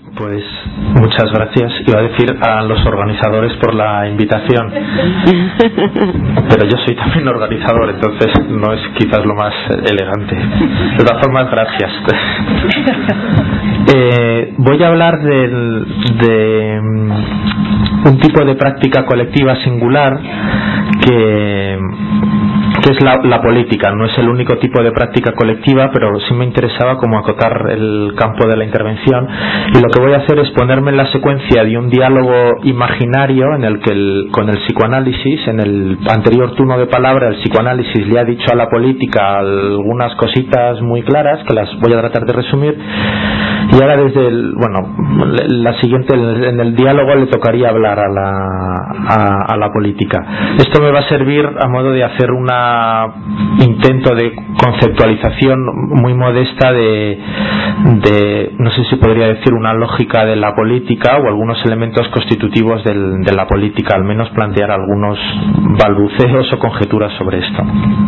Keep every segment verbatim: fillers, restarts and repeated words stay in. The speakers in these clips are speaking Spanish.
Pues muchas gracias. Iba a decir a los organizadores por la invitación, pero yo soy también organizador, entonces no es quizás lo más elegante. De todas formas, gracias. Eh, voy a hablar del, de un tipo de práctica colectiva singular que que es la, la política. No es el único tipo de práctica colectiva, pero sí me interesaba como acotar el campo de la intervención, y lo que voy a hacer es ponerme en la secuencia de un diálogo imaginario en el que el, con el psicoanálisis, en el anterior turno de palabra el psicoanálisis le ha dicho a la política algunas cositas muy claras que las voy a tratar de resumir, y ahora desde el, bueno, la siguiente, en el diálogo le tocaría hablar a la, a, a la política. Esto me va a servir a modo de hacer una intento de conceptualización muy modesta de, de no sé si podría decir una lógica de la política o algunos elementos constitutivos del, de la política, al menos plantear algunos balbuceos o conjeturas sobre esto.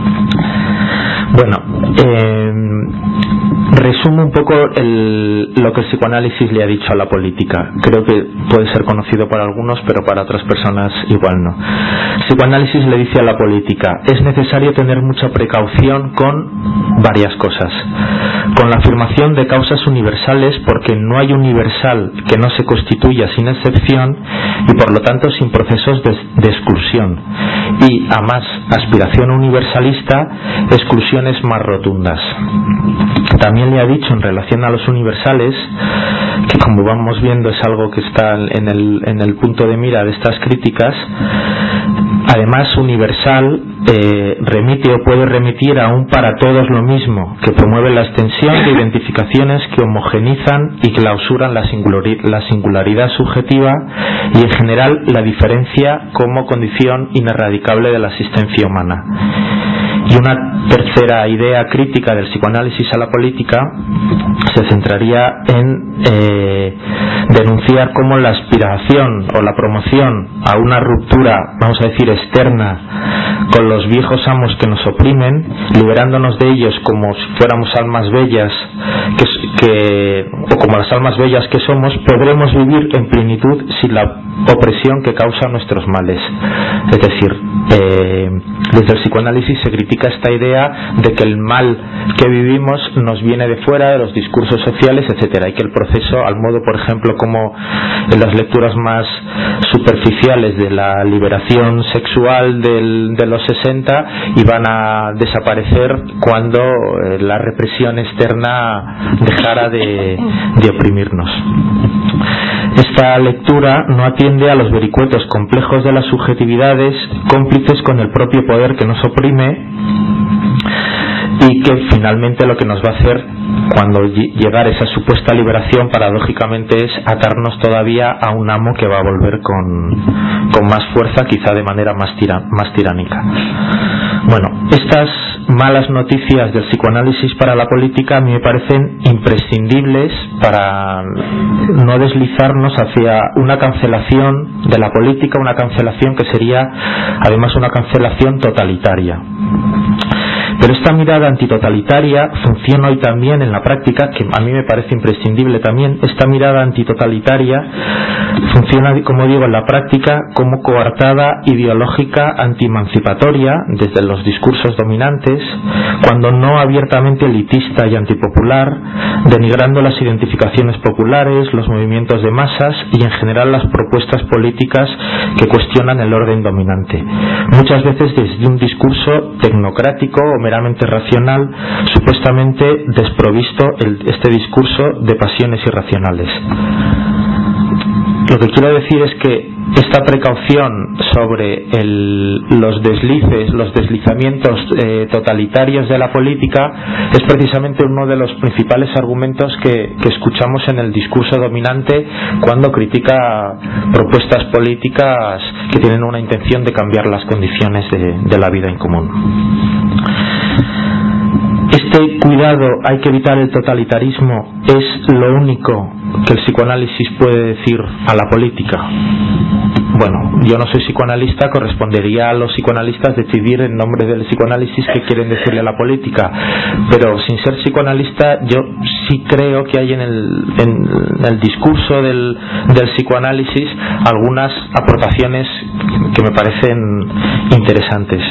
Bueno, eh, resumo un poco el, lo que el psicoanálisis le ha dicho a la política. Creo que puede ser conocido para algunos, pero para otras personas igual no. El psicoanálisis le dice a la política: es necesario tener mucha precaución con varias cosas. Con la afirmación de causas universales, porque no hay universal que no se constituya sin excepción y por lo tanto sin procesos de, de exclusión. Y a más aspiración universalista, exclusiones más rotundas. También le ha dicho en relación a los universales, que como vamos viendo es algo que está en el, en el punto de mira de estas críticas, además universal eh, remite o puede remitir a un para todos lo mismo, que promueve la extensión de identificaciones que homogenizan y clausuran la, singulari- la singularidad subjetiva y en general la diferencia como condición inerradicable de la existencia humana. Y una tercera idea crítica del psicoanálisis a la política se centraría en eh, denunciar cómo la aspiración o la promoción a una ruptura, vamos a decir, externa con los viejos amos que nos oprimen, liberándonos de ellos como si fuéramos almas bellas que, que, o como las almas bellas que somos, podremos vivir en plenitud sin la opresión que causa nuestros males. Es decir, eh, desde el psicoanálisis se critica esta idea de que el mal que vivimos nos viene de fuera, de los discursos sociales, etcétera, y que el proceso, al modo por ejemplo como en las lecturas más superficiales de la liberación sexual del, de los sesenta, iban a desaparecer cuando eh, la represión externa dejara de, de oprimirnos. Esta lectura no atiende a los vericuetos complejos de las subjetividades, cómplices con el propio poder que nos oprime, y que finalmente lo que nos va a hacer cuando llegar esa supuesta liberación paradójicamente es atarnos todavía a un amo que va a volver con, con más fuerza, quizá de manera más, tira, más tiránica. Bueno, estas malas noticias del psicoanálisis para la política a mí me parecen imprescindibles para no deslizarnos hacia una cancelación de la política, una cancelación que sería además una cancelación totalitaria. Pero esta mirada antitotalitaria funciona hoy también en la práctica, que a mí me parece imprescindible también. Esta mirada antitotalitaria funciona, como digo, en la práctica como coartada ideológica antiemancipatoria desde los discursos dominantes, cuando no abiertamente elitista y antipopular, denigrando las identificaciones populares, los movimientos de masas y en general las propuestas políticas que cuestionan el orden dominante. Muchas veces desde un discurso tecnocrático o meramente racional, supuestamente desprovisto el, este discurso de pasiones irracionales. Lo que quiero decir es que esta precaución sobre el, los deslices, los deslizamientos eh, totalitarios de la política es precisamente uno de los principales argumentos que, que escuchamos en el discurso dominante cuando critica propuestas políticas que tienen una intención de cambiar las condiciones de, de la vida en común. Este cuidado, hay que evitar el totalitarismo, es lo único que el psicoanálisis puede decir a la política? Bueno, yo no soy psicoanalista, correspondería a los psicoanalistas decidir en nombre del psicoanálisis qué quieren decirle a la política, pero sin ser psicoanalista yo sí creo que hay en el, en el discurso del, del psicoanálisis algunas aportaciones que me parecen interesantes.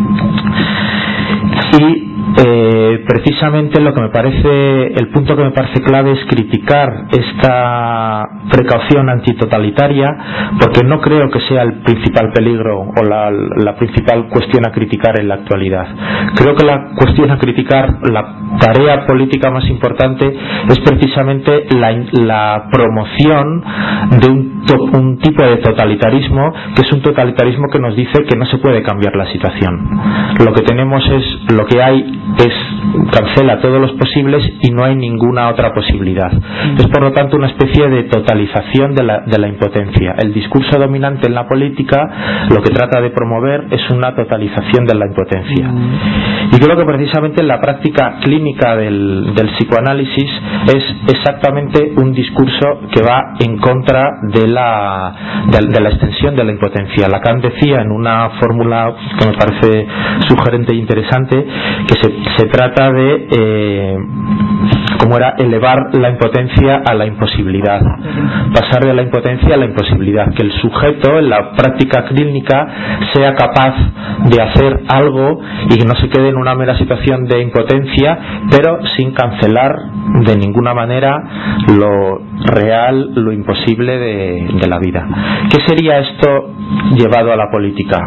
Y Eh, precisamente lo que me parece, el punto que me parece clave es criticar esta precaución antitotalitaria, porque no creo que sea el principal peligro o la, la principal cuestión a criticar en la actualidad. Creo que la cuestión a criticar, la tarea política más importante, es precisamente la, la promoción de un, un tipo de totalitarismo, que es un totalitarismo que nos dice que no se puede cambiar la situación. Lo que tenemos es, lo que hay es cancela todos los posibles y no hay ninguna otra posibilidad. Es por lo tanto una especie de totalización de la, de la impotencia. El discurso dominante en la política lo que trata de promover es una totalización de la impotencia. Y creo que precisamente la práctica clínica del, del psicoanálisis es exactamente un discurso que va en contra de la, de, de la extensión de la impotencia. Lacan decía en una fórmula que me parece sugerente e interesante que se, se trata de eh, como era elevar la impotencia a la imposibilidad, pasar de la impotencia a la imposibilidad, que el sujeto en la práctica clínica sea capaz de hacer algo y que no se quede en una mera situación de impotencia, pero sin cancelar de ninguna manera lo real, lo imposible de, de la vida. ¿Qué sería esto llevado a la política?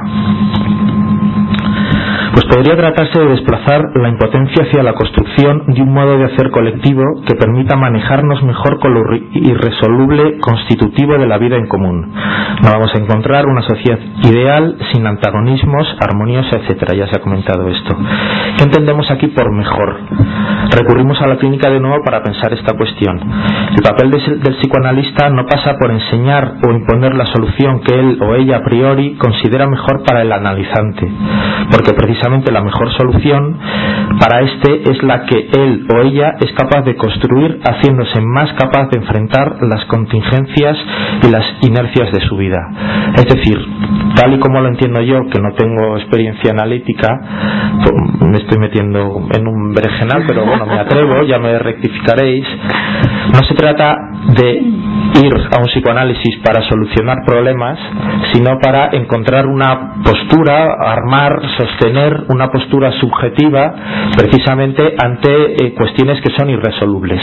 Pues podría tratarse de desplazar la impotencia hacia la construcción de un modo de hacer colectivo que permita manejarnos mejor con lo irresoluble constitutivo de la vida en común. No vamos a encontrar una sociedad ideal sin antagonismos, armoniosa, etcétera. Ya se ha comentado esto. ¿Qué entendemos aquí por mejor? Recurrimos a la clínica de nuevo para pensar esta cuestión. El papel de, del psicoanalista no pasa por enseñar o imponer la solución que él o ella a priori considera mejor para el analizante, porque precisamente la mejor solución para este es la que él o ella es capaz de construir, haciéndose más capaz de enfrentar las contingencias y las inercias de su vida. Es decir, tal y como lo entiendo yo, que no tengo experiencia analítica, me estoy metiendo en un berenjenal, pero bueno, me atrevo, ya me rectificaréis. No se trata de ir a un psicoanálisis para solucionar problemas, sino para encontrar una postura, armar, sostener una postura subjetiva precisamente ante eh, cuestiones que son irresolubles.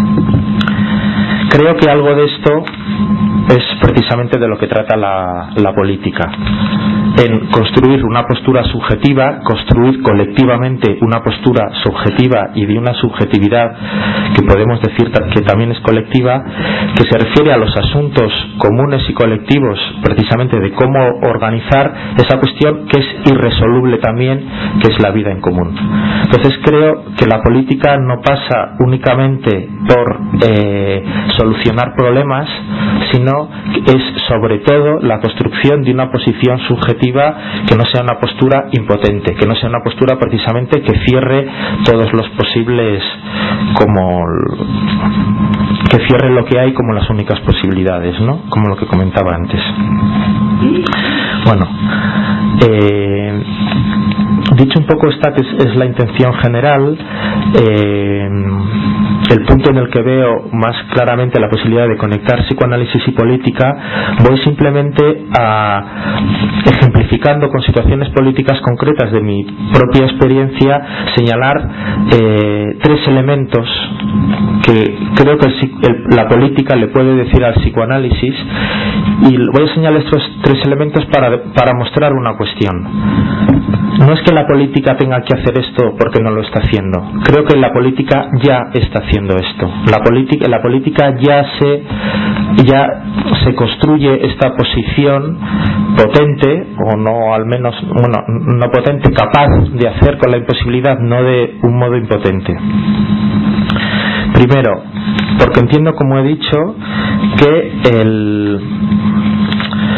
Creo que algo de esto es precisamente de lo que trata la, la política, en construir una postura subjetiva, construir colectivamente una postura subjetiva y de una subjetividad que podemos decir que también es colectiva, que se refiere a los asuntos comunes y colectivos, precisamente de cómo organizar esa cuestión que es irresoluble también, que es la vida en común. Entonces creo que la política no pasa únicamente por eh, solucionar problemas, sino es sobre todo la construcción de una posición subjetiva que no sea una postura impotente, que no sea una postura precisamente que cierre todos los posibles, como que cierre lo que hay como las únicas posibilidades, ¿no? Como lo que comentaba antes. Bueno, eh, dicho un poco esta que es, es la intención general, eh, el punto en el que veo más claramente la posibilidad de conectar psicoanálisis y política, voy simplemente a, ejemplificando con situaciones políticas concretas de mi propia experiencia, señalar eh, tres elementos que creo que el, el, la política le puede decir al psicoanálisis, y voy a señalar estos tres elementos para, para mostrar una cuestión. No es que la política tenga que hacer esto porque no lo está haciendo. Creo que la política ya está haciendo esto. La política, la política ya se, ya se construye esta posición potente, o no al menos, bueno, no potente, capaz de hacer con la imposibilidad, no de un modo impotente. Primero, porque entiendo, como he dicho, que el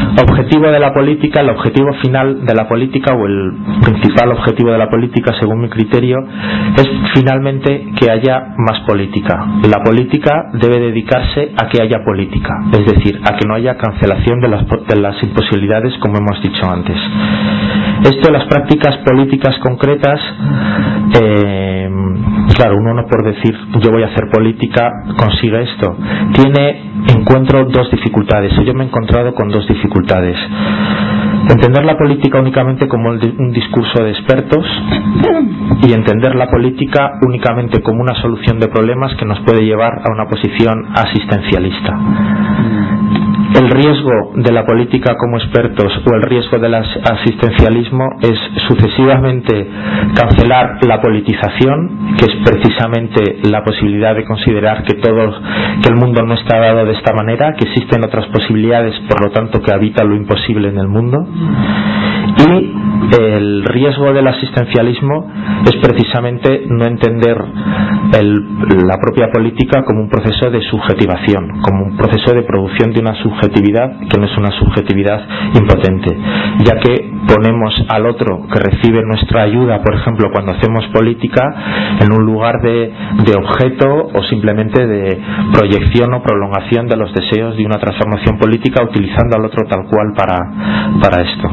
objetivo de la política, el objetivo final de la política, o el principal objetivo de la política, según mi criterio, es finalmente que haya más política. La política debe dedicarse a que haya política, es decir, a que no haya cancelación de las, de las imposibilidades, como hemos dicho antes. Esto, las prácticas políticas concretas, eh, claro, uno no por decir yo voy a hacer política consigue esto. Tiene, encuentro dos dificultades, yo me he encontrado con dos dificultades. Entender la política únicamente como un discurso de expertos, y entender la política únicamente como una solución de problemas que nos puede llevar a una posición asistencialista. El riesgo de la política como expertos o el riesgo del asistencialismo es sucesivamente cancelar la politización, que es precisamente la posibilidad de considerar que todo, que el mundo no está dado de esta manera, que existen otras posibilidades, por lo tanto que habita lo imposible en el mundo. Y el riesgo del asistencialismo es precisamente no entender el, la propia política como un proceso de subjetivación, como un proceso de producción de una subjetividad que no es una subjetividad impotente, ya que ponemos al otro que recibe nuestra ayuda, por ejemplo, cuando hacemos política, en un lugar de, de objeto o simplemente de proyección o prolongación de los deseos de una transformación política, utilizando al otro tal cual para, para esto.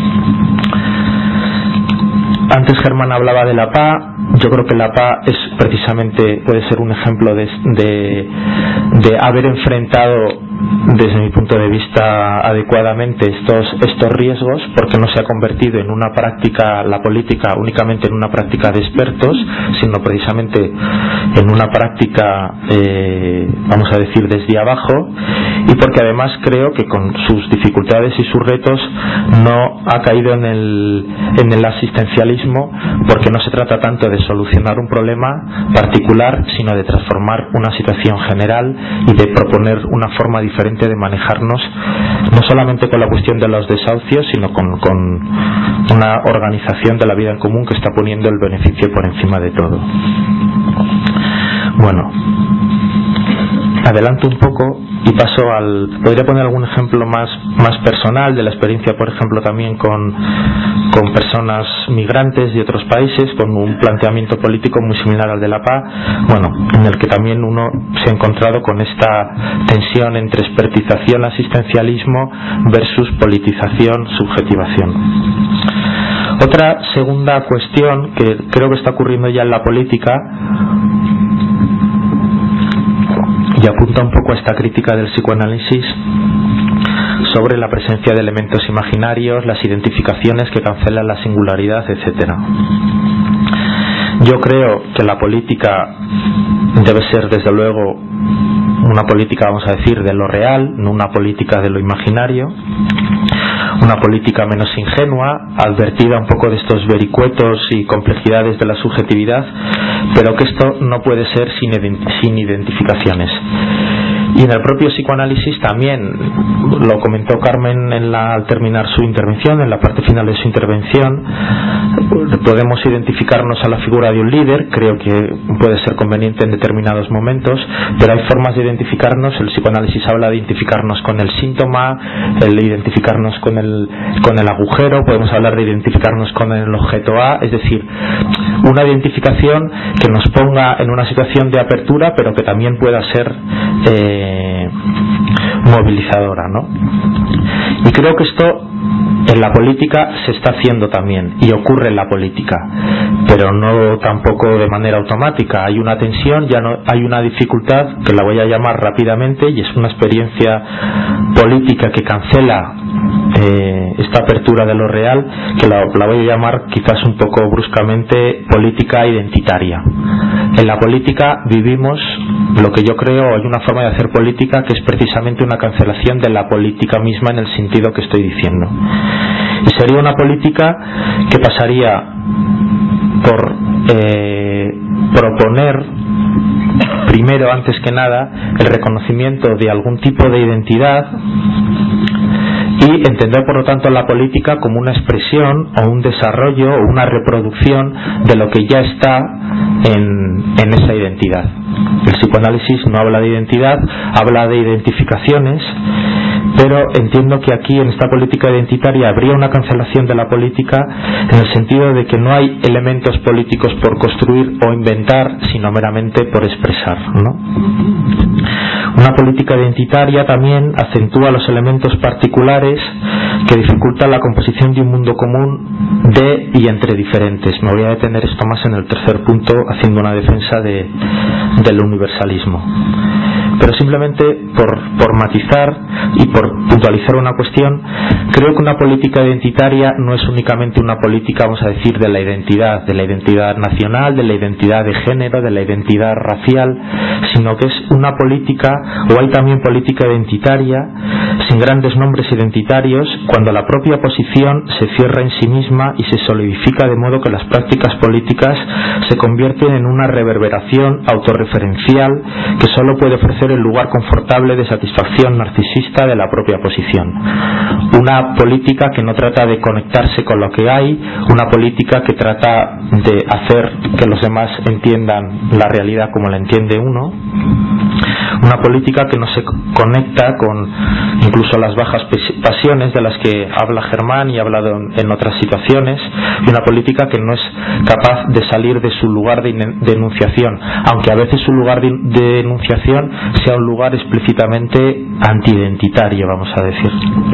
Antes Germán hablaba de la P A. Yo creo que la P A es precisamente, puede ser un ejemplo de, de, de haber enfrentado desde mi punto de vista adecuadamente estos, estos riesgos, porque no se ha convertido en una práctica, la política únicamente en una práctica de expertos, sino precisamente en una práctica eh, vamos a decir desde abajo, y porque además creo que con sus dificultades y sus retos no ha caído en el, en el asistencialismo, porque no se trata tanto de solucionar un problema particular, sino de transformar una situación general y de proponer una forma diferente de manejarnos, no solamente con la cuestión de los desahucios, sino con, con una organización de la vida en común que está poniendo el beneficio por encima de todo. Bueno, adelanto un poco y paso al... Podría poner algún ejemplo más, más personal de la experiencia, por ejemplo, también con, con personas migrantes de otros países, con un planteamiento político muy similar al de la P A, bueno, en el que también uno se ha encontrado con esta tensión entre expertización, asistencialismo versus politización, subjetivación. Otra segunda cuestión que creo que está ocurriendo ya en la política, y apunta un poco a esta crítica del psicoanálisis sobre la presencia de elementos imaginarios, las identificaciones que cancelan la singularidad, etcétera. Yo creo que la política debe ser, desde luego, una política, vamos a decir, de lo real, no una política de lo imaginario, una política menos ingenua, advertida un poco de estos vericuetos y complejidades de la subjetividad, pero que esto no puede ser sin, sin identificaciones. Y en el propio psicoanálisis también, lo comentó Carmen en la, al terminar su intervención, en la parte final de su intervención, podemos identificarnos a la figura de un líder, creo que puede ser conveniente en determinados momentos, pero hay formas de identificarnos. El psicoanálisis habla de identificarnos con el síntoma, el identificarnos con el, con el agujero, podemos hablar de identificarnos con el objeto A, es decir, una identificación que nos ponga en una situación de apertura, pero que también pueda ser eh, movilizadora, ¿no? Y creo que esto en la política se está haciendo también, y ocurre en la política, pero no tampoco de manera automática. Hay una tensión, ya no hay una dificultad que la voy a llamar rápidamente, y es una experiencia política que cancela eh, esta apertura de lo real, que la, la voy a llamar quizás un poco bruscamente política identitaria. En la política vivimos lo que yo creo, hay una forma de hacer política que es precisamente una cancelación de la política misma en el sentido que estoy diciendo. Y sería una política que pasaría por eh, proponer primero, antes que nada, el reconocimiento de algún tipo de identidad, y entender por lo tanto la política como una expresión o un desarrollo o una reproducción de lo que ya está en, en esa identidad. El psicoanálisis no habla de identidad, habla de identificaciones, pero entiendo que aquí en esta política identitaria habría una cancelación de la política en el sentido de que no hay elementos políticos por construir o inventar, sino meramente por expresar, ¿no? Una política identitaria también acentúa los elementos particulares que dificultan la composición de un mundo común de y entre diferentes. Me voy a detener esto más en el tercer punto, haciendo una defensa de, del universalismo. Pero simplemente por, por matizar y por puntualizar una cuestión, creo que una política identitaria no es únicamente una política, vamos a decir, de la identidad, de la identidad nacional, de la identidad de género, de la identidad racial, sino que es una política, o hay también política identitaria, sin grandes nombres identitarios, cuando la propia posición se cierra en sí misma y se solidifica de modo que las prácticas políticas se convierten en una reverberación autorreferencial que solo puede ofrecer el lugar confortable de satisfacción narcisista de la propia posición. Una política que no trata de conectarse con lo que hay, una política que trata de hacer que los demás entiendan la realidad como la entiende uno, una política que no se conecta con incluso las bajas pasiones de las que habla Germán y ha hablado en otras situaciones, y una política que no es capaz de salir de su lugar de enunciación, aunque a veces su lugar de enunciación sea un lugar explícitamente antiidentitario, vamos a decir.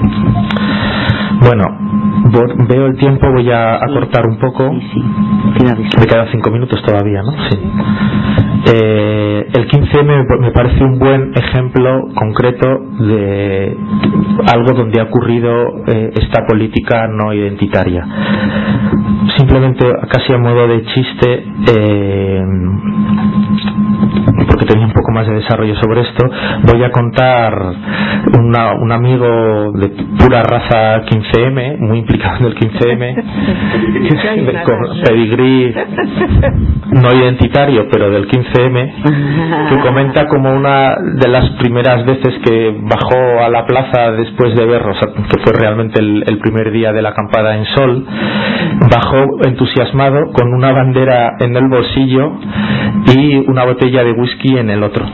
Bueno, veo el tiempo, voy a, a cortar un poco. Me quedan cinco minutos todavía, ¿no? Sí. Eh, el quince eme me parece un buen ejemplo concreto de algo donde ha ocurrido eh, esta política no identitaria. Simplemente, casi a modo de chiste, eh, porque tenía un poco más de desarrollo sobre esto, voy a contar una, un amigo de pura raza quince eme, muy implicado en el quince eme, con pedigrí no identitario, pero del quince eme, que comenta como una de las primeras veces que bajó a la plaza después de ver, o sea, que fue realmente el, el primer día de la acampada en Sol, bajó entusiasmado con una bandera en el bolsillo y una botella de whisky en el otro.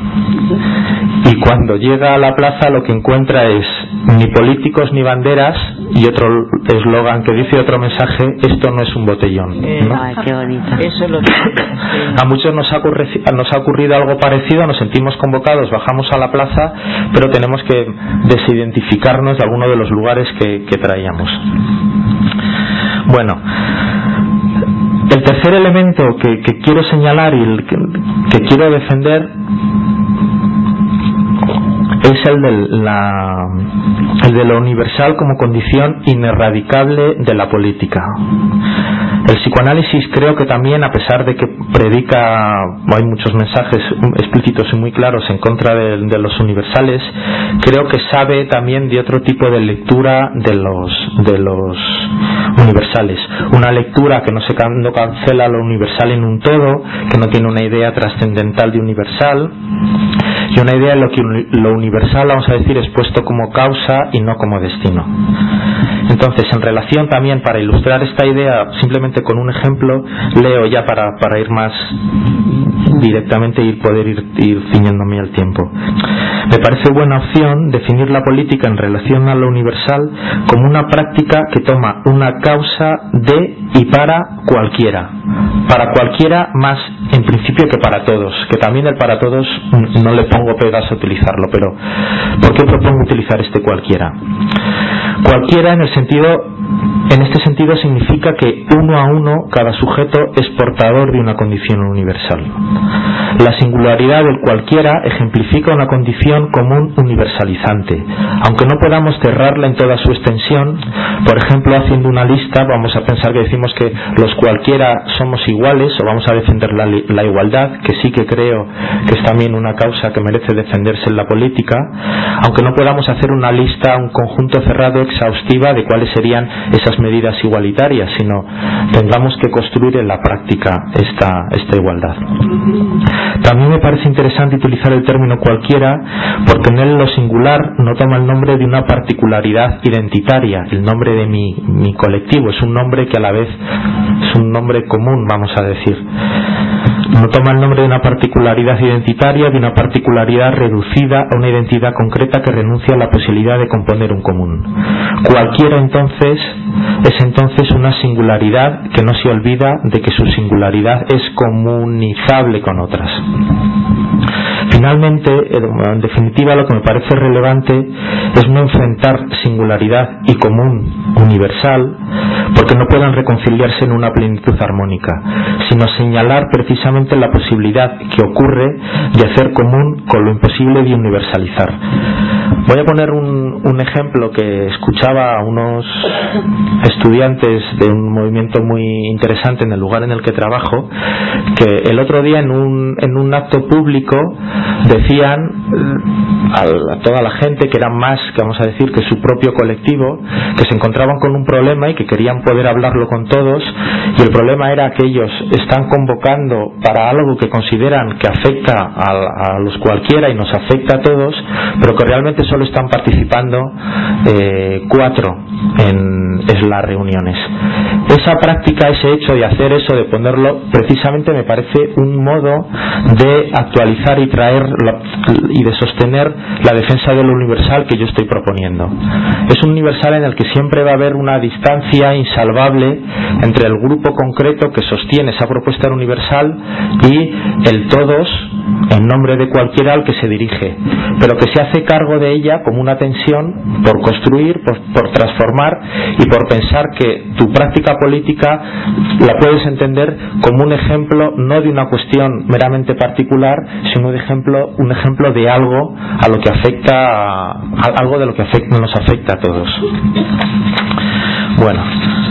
Y cuando llega a la plaza lo que encuentra es ni políticos ni banderas y otro eslogan que dice otro mensaje: esto no es un botellón, ¿no? Ay, qué bonito. Eso es lo que... A muchos nos ha, ocurrido, nos ha ocurrido algo parecido, nos sentimos convocados, bajamos a la plaza, pero tenemos que desidentificarnos de alguno de los lugares que, que traíamos. Bueno, el tercer elemento que, que quiero señalar y el que, que quiero defender es el de, la, el de lo universal como condición ineradicable de la política. El psicoanálisis creo que también, a pesar de que predica, hay muchos mensajes explícitos y muy claros en contra de, de los universales, creo que sabe también de otro tipo de lectura de los, de los universales. Una lectura que no, se, no cancela lo universal en un todo, que no tiene una idea trascendental de universal, y una idea de lo que lo universal, vamos a decir, es puesto como causa y no como destino. Entonces, en relación también, para ilustrar esta idea, simplemente con un ejemplo, leo ya para, para ir más directamente y poder ir, ir ciñéndome al tiempo. Me parece buena opción definir la política en relación a lo universal como una práctica que toma una causa de y para cualquiera. Para cualquiera más en principio que para todos, que también el para todos no le pongo pegas a utilizarlo, pero ¿por qué propongo utilizar este cualquiera? Cualquiera en el sentido, en este sentido significa que uno a uno cada sujeto es portador de una condición universal. La singularidad del cualquiera ejemplifica una condición común universalizante, aunque no podamos cerrarla en toda su extensión. Por ejemplo, haciendo una lista, vamos a pensar que decimos que los cualquiera somos iguales, o vamos a defender la, la igualdad, que sí que creo que es también una causa que merece defenderse en la política, aunque no podamos hacer una lista, un conjunto cerrado exhaustiva de cuáles serían esas medidas igualitarias, sino tengamos que construir en la práctica esta, esta igualdad. También me parece interesante utilizar el término cualquiera porque en él lo singular no toma el nombre de una particularidad identitaria, el nombre de mi, mi colectivo, es un nombre que a la vez es un nombre común, vamos a decir. No toma el nombre de una particularidad identitaria, de una particularidad reducida a una identidad concreta que renuncia a la posibilidad de componer un común. Cualquiera entonces es entonces una singularidad que no se olvida de que su singularidad es comunizable con otras. Finalmente, en definitiva, lo que me parece relevante es no enfrentar singularidad y común universal porque no puedan reconciliarse en una plenitud armónica, sino señalar precisamente la posibilidad que ocurre de hacer común con lo imposible de universalizar. Voy a poner un, un ejemplo que escuchaba a unos estudiantes de un movimiento muy interesante en el lugar en el que trabajo, que el otro día en un, en un acto público decían a, a toda la gente que eran más, que vamos a decir, que su propio colectivo, que se encontraban con un problema y que querían poder hablarlo con todos, y el problema era que ellos están convocando para algo que consideran que afecta a, a los cualquiera y nos afecta a todos, pero que realmente solo están participando eh, cuatro en, en las reuniones. Esa práctica, ese hecho de hacer eso, de ponerlo, precisamente me parece un modo de actualizar y traer la, y de sostener la defensa de lo universal que yo estoy proponiendo. Es un universal en el que siempre va a haber una distancia insalvable entre el grupo concreto que sostiene esa propuesta universal y el todos en nombre de cualquiera al que se dirige, pero que se hace cargo de ella como una tensión por construir, por, por transformar y por pensar que tu práctica política la puedes entender como un ejemplo no de una cuestión meramente particular, sino un ejemplo, un ejemplo de algo a lo que afecta, a algo de lo que afecta, nos afecta a todos. Bueno,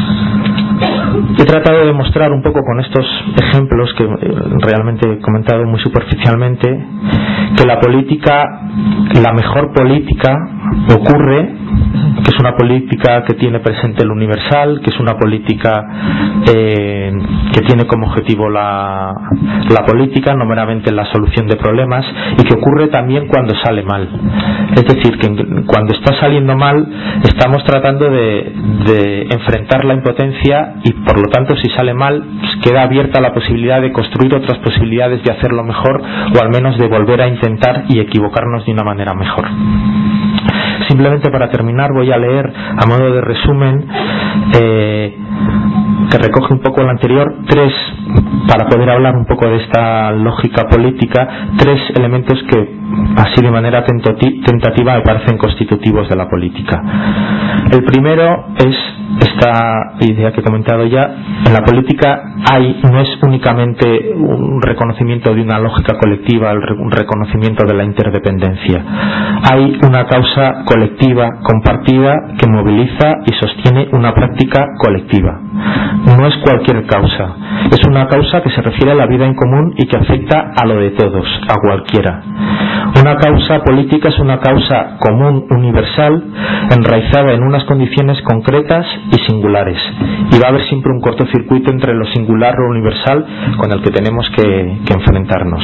he tratado de mostrar un poco con estos ejemplos que realmente he comentado muy superficialmente que la política, la mejor política ocurre, que es una política que tiene presente el universal, que es una política eh, que tiene como objetivo la, la política, no meramente la solución de problemas, y que ocurre también cuando sale mal. Es decir, que cuando está saliendo mal estamos tratando de, de enfrentar la impotencia y por lo tanto si sale mal pues queda abierta la posibilidad de construir otras posibilidades de hacerlo mejor o al menos de volver a intentar y equivocarnos de una manera mejor. Simplemente para terminar voy a leer a modo de resumen eh, que recoge un poco el anterior, tres, para poder hablar un poco de esta lógica política, tres elementos que así de manera tentativa me parecen constitutivos de la política. El primero es esta idea que he comentado ya. En la política hay, no es únicamente un reconocimiento de una lógica colectiva, un reconocimiento de la interdependencia. Hay una causa colectiva compartida que moviliza y sostiene una práctica colectiva. No es cualquier causa, es una causa que se refiere a la vida en común y que afecta a lo de todos, a cualquiera. Una causa política es una causa común, universal, enraizada en unas condiciones concretas y singulares, y va a haber siempre un cortocircuito entre lo singular o universal con el que tenemos que, que enfrentarnos.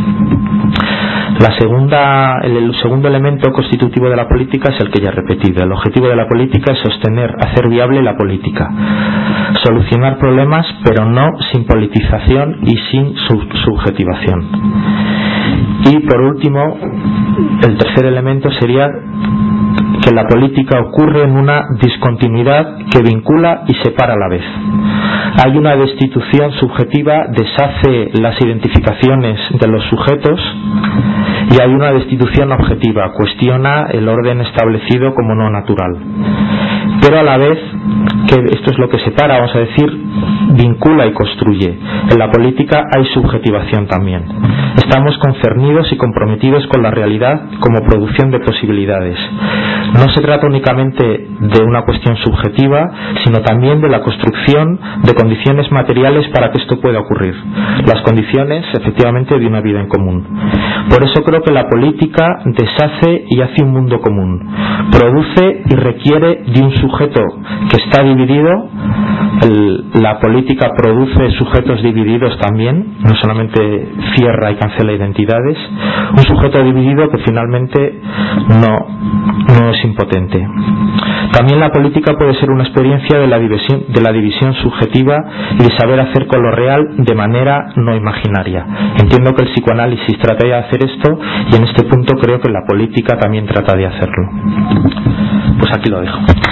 La segunda, el, el segundo elemento constitutivo de la política es el que ya he repetido. El objetivo de la política es sostener, hacer viable la política, solucionar problemas, pero no sin politización y sin sub- subjetivación. Y por último, el tercer elemento sería que la política ocurre en una discontinuidad que vincula y separa a la vez. Hay una destitución subjetiva, deshace las identificaciones de los sujetos, y hay una destitución objetiva, cuestiona el orden establecido como no natural. Pero a la vez, que esto es lo que separa, vamos a decir, vincula y construye. En la política hay subjetivación también. Estamos concernidos y comprometidos con la realidad como producción de posibilidades. No se trata únicamente de una cuestión subjetiva, sino también de la construcción de condiciones materiales para que esto pueda ocurrir. Las condiciones, efectivamente, de una vida en común. Por eso creo que la política deshace y hace un mundo común. Produce y requiere de un sujeto que está dividido. El, la política produce sujetos divididos también, no solamente cierra y cancela identidades. Un sujeto dividido que finalmente no, no es impotente. También la política puede ser una experiencia de la división, de la división subjetiva y de saber hacer con lo real de manera no imaginaria. Entiendo que el psicoanálisis trata de hacer esto y en este punto creo que la política también trata de hacerlo. Pues aquí lo dejo.